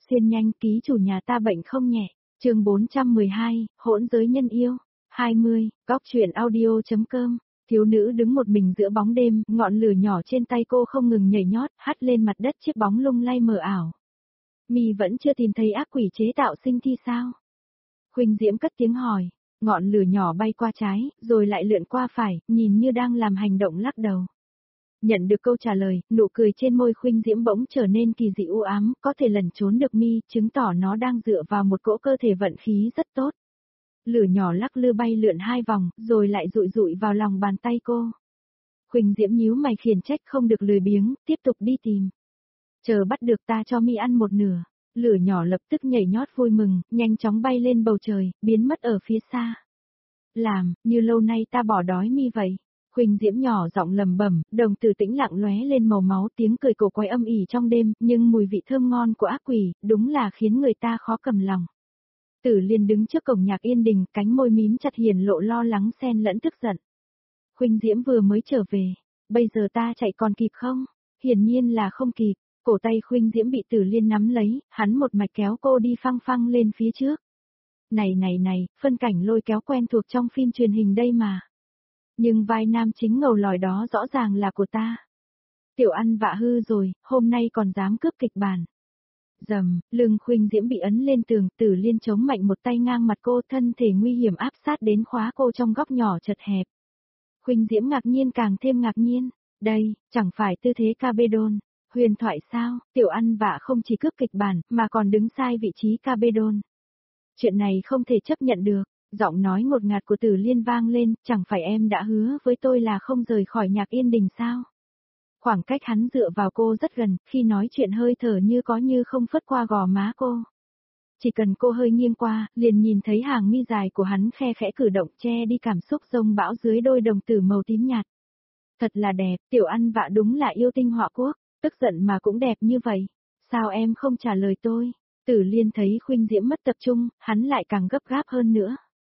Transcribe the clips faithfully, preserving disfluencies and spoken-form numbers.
Xuyên nhanh, ký chủ nhà ta bệnh không nhẹ. Chương bốn trăm mười hai, hỗn giới nhân yêu. hai mươi, góc truyện audio.com. Thiếu nữ đứng một mình giữa bóng đêm, ngọn lửa nhỏ trên tay cô không ngừng nhảy nhót, hắt lên mặt đất chiếc bóng lung lay mờ ảo. Mi vẫn chưa tìm thấy ác quỷ chế tạo sinh thi sao? Khuynh Diễm cất tiếng hỏi, ngọn lửa nhỏ bay qua trái, rồi lại lượn qua phải, nhìn như đang làm hành động lắc đầu. Nhận được câu trả lời, nụ cười trên môi Khuynh Diễm bỗng trở nên kỳ dị u ám, có thể lẩn trốn được Mi, chứng tỏ nó đang dựa vào một cỗ cơ thể vận khí rất tốt. Lửa nhỏ lắc lư bay lượn hai vòng, rồi lại dụi dụi vào lòng bàn tay cô. Khuynh Diễm nhíu mày khiển trách không được lười biếng, tiếp tục đi tìm. Chờ bắt được ta cho Mi ăn một nửa. Lửa nhỏ lập tức nhảy nhót vui mừng, nhanh chóng bay lên bầu trời, biến mất ở phía xa. Làm, như lâu nay ta bỏ đói Mi vậy. Khuynh Diễm nhỏ giọng lầm bẩm, đồng tử tĩnh lặng lóe lên màu máu, tiếng cười cổ quái âm ỉ trong đêm, nhưng mùi vị thơm ngon của ác quỷ, đúng là khiến người ta khó cầm lòng. Tử Liên đứng trước cổng Nhạc Yên Đình, cánh môi mím chặt hiển lộ lo lắng xen lẫn tức giận. Khuynh Diễm vừa mới trở về, bây giờ ta chạy còn kịp không? Hiển nhiên là không kịp. Cổ tay Khuynh Diễm bị Tử Liên nắm lấy, hắn một mạch kéo cô đi phăng phăng lên phía trước. Này này này, phân cảnh lôi kéo quen thuộc trong phim truyền hình đây mà. Nhưng vai nam chính ngầu lòi đó rõ ràng là của ta. Tiểu ăn vạ hư rồi, hôm nay còn dám cướp kịch bản. Dầm, lưng Khuynh Diễm bị ấn lên tường, Tử Liên chống mạnh một tay ngang mặt cô, thân thể nguy hiểm áp sát đến khóa cô trong góc nhỏ chật hẹp. Khuynh Diễm ngạc nhiên càng thêm ngạc nhiên, đây, chẳng phải tư thế Cabedon. Huyền thoại sao, tiểu ăn vạ không chỉ cướp kịch bản, mà còn đứng sai vị trí Cabedon. Chuyện này không thể chấp nhận được, giọng nói ngột ngạt của Tử Liên vang lên, chẳng phải em đã hứa với tôi là không rời khỏi Nhạc Yên Đình sao? Khoảng cách hắn dựa vào cô rất gần, khi nói chuyện hơi thở như có như không phất qua gò má cô. Chỉ cần cô hơi nghiêng qua, liền nhìn thấy hàng mi dài của hắn khe khẽ cử động che đi cảm xúc rông bão dưới đôi đồng tử màu tím nhạt. Thật là đẹp, tiểu ăn vạ đúng là yêu tinh họa quốc. Tức giận mà cũng đẹp như vậy, sao em không trả lời tôi? Tử Liên thấy Khuynh Diễm mất tập trung, hắn lại càng gấp gáp hơn nữa.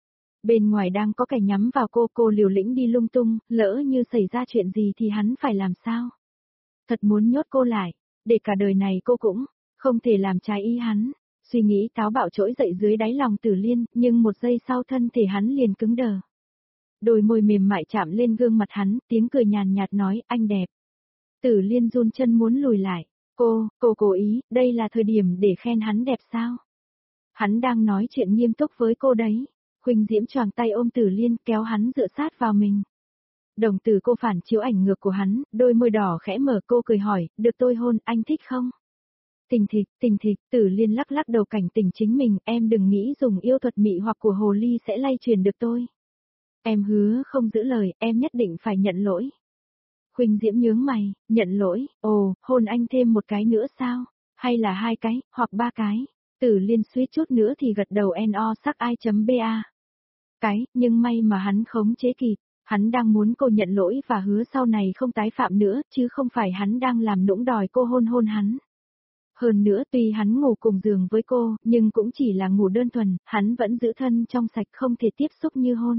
Bên ngoài đang có kẻ nhắm vào cô, cô liều lĩnh đi lung tung, lỡ như xảy ra chuyện gì thì hắn phải làm sao? Thật muốn nhốt cô lại, để cả đời này cô cũng không thể làm trái ý hắn. Suy nghĩ táo bạo trỗi dậy dưới đáy lòng Tử Liên, nhưng một giây sau thân thể hắn liền cứng đờ. Đôi môi mềm mại chạm lên gương mặt hắn, tiếng cười nhàn nhạt nói, anh đẹp. Tử Liên run chân muốn lùi lại. Cô, cô cố ý, đây là thời điểm để khen hắn đẹp sao? Hắn đang nói chuyện nghiêm túc với cô đấy. Khuynh Diễm choàng tay ôm Tử Liên kéo hắn dựa sát vào mình. Đồng tử cô phản chiếu ảnh ngược của hắn, đôi môi đỏ khẽ mở, cô cười hỏi, được tôi hôn, anh thích không? Tình thịch, tình thịch, Tử Liên lắc lắc đầu cảnh tỉnh chính mình, em đừng nghĩ dùng yêu thuật mị hoặc của hồ ly sẽ lay truyền được tôi. Em hứa không giữ lời, em nhất định phải nhận lỗi. Khuynh Diễm nhướng mày, nhận lỗi, ồ, hôn anh thêm một cái nữa sao? Hay là hai cái, hoặc ba cái? Tử Liên suýt chút nữa thì gật đầu no sắc ai.ba. Cái, nhưng may mà hắn khống chế kịp, hắn đang muốn cô nhận lỗi và hứa sau này không tái phạm nữa, chứ không phải hắn đang làm nũng đòi cô hôn hôn hắn. Hơn nữa tuy hắn ngủ cùng giường với cô, nhưng cũng chỉ là ngủ đơn thuần, hắn vẫn giữ thân trong sạch không thể tiếp xúc như hôn.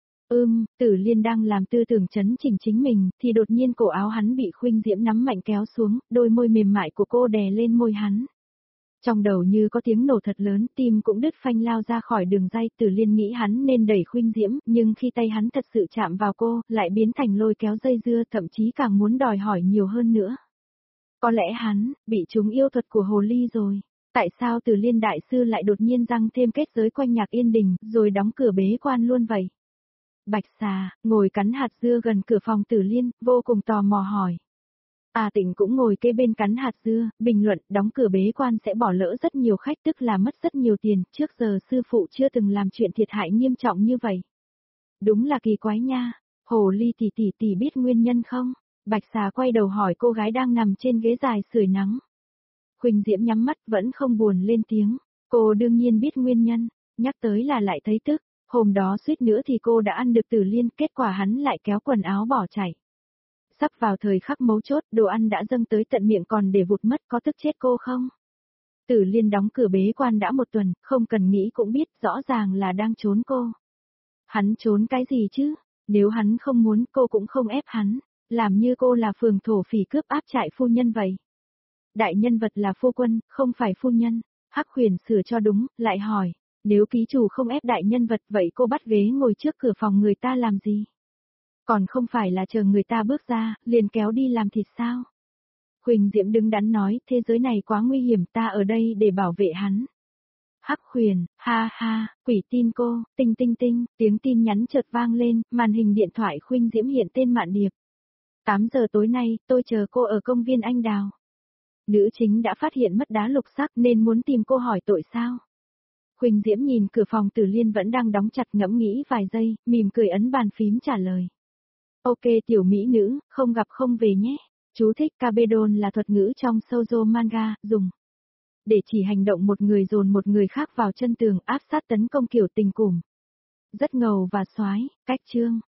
Ưm, Tử Liên đang làm tư tưởng chấn chỉnh chính mình, thì đột nhiên cổ áo hắn bị Khuynh Diễm nắm mạnh kéo xuống, đôi môi mềm mại của cô đè lên môi hắn. Trong đầu như có tiếng nổ thật lớn, tim cũng đứt phanh lao ra khỏi đường ray, Tử Liên nghĩ hắn nên đẩy Khuynh Diễm, nhưng khi tay hắn thật sự chạm vào cô, lại biến thành lôi kéo dây dưa, thậm chí càng muốn đòi hỏi nhiều hơn nữa. Có lẽ hắn, bị trúng yêu thuật của hồ ly rồi. Tại sao Tử Liên đại sư lại đột nhiên răng thêm kết giới quanh Nhạc Yên Đình, rồi đóng cửa bế quan luôn vậy? Bạch Xà, ngồi cắn hạt dưa gần cửa phòng Tử Liên, vô cùng tò mò hỏi. À Tịnh cũng ngồi kế bên cắn hạt dưa, bình luận, đóng cửa bế quan sẽ bỏ lỡ rất nhiều khách, tức là mất rất nhiều tiền, trước giờ sư phụ chưa từng làm chuyện thiệt hại nghiêm trọng như vậy. Đúng là kỳ quái nha, hồ ly tỷ tỷ tỷ biết nguyên nhân không? Bạch Xà quay đầu hỏi cô gái đang nằm trên ghế dài sưởi nắng. Khuynh Diễm nhắm mắt vẫn không buồn lên tiếng, cô đương nhiên biết nguyên nhân, nhắc tới là lại thấy tức. Hôm đó suýt nữa thì cô đã ăn được Tử Liên, kết quả hắn lại kéo quần áo bỏ chạy. Sắp vào thời khắc mấu chốt, đồ ăn đã dâng tới tận miệng còn để vụt mất, có tức chết cô không? Tử Liên đóng cửa bế quan đã một tuần, không cần nghĩ cũng biết, rõ ràng là đang trốn cô. Hắn trốn cái gì chứ? Nếu hắn không muốn, cô cũng không ép hắn, làm như cô là phường thổ phỉ cướp áp trại phu nhân vậy. Đại nhân vật là phu quân, không phải phu nhân. Hắc Huyền sửa cho đúng, lại hỏi, nếu ký chủ không ép đại nhân vật vậy cô bắt ghế ngồi trước cửa phòng người ta làm gì? Còn không phải là chờ người ta bước ra, liền kéo đi làm thịt sao? Huỳnh Diễm đứng đắn nói, thế giới này quá nguy hiểm, ta ở đây để bảo vệ hắn. Hắc Huyền, ha ha, quỷ tin cô, tinh tinh tinh, tiếng tin nhắn chợt vang lên, màn hình điện thoại Huỳnh Diễm hiện tên Mạn Điệp. tám giờ tối nay, tôi chờ cô ở công viên Anh Đào. Nữ chính đã phát hiện mất đá lục sắc nên muốn tìm cô hỏi tội sao? Huỳnh Diễm nhìn cửa phòng Tử Liên vẫn đang đóng chặt, ngẫm nghĩ vài giây, mỉm cười ấn bàn phím trả lời. Ok tiểu mỹ nữ, không gặp không về nhé. Chú thích Kabedon là thuật ngữ trong shoujo manga, dùng để chỉ hành động một người dồn một người khác vào chân tường áp sát tấn công kiểu tình cùm. Rất ngầu và xoái, cách chương.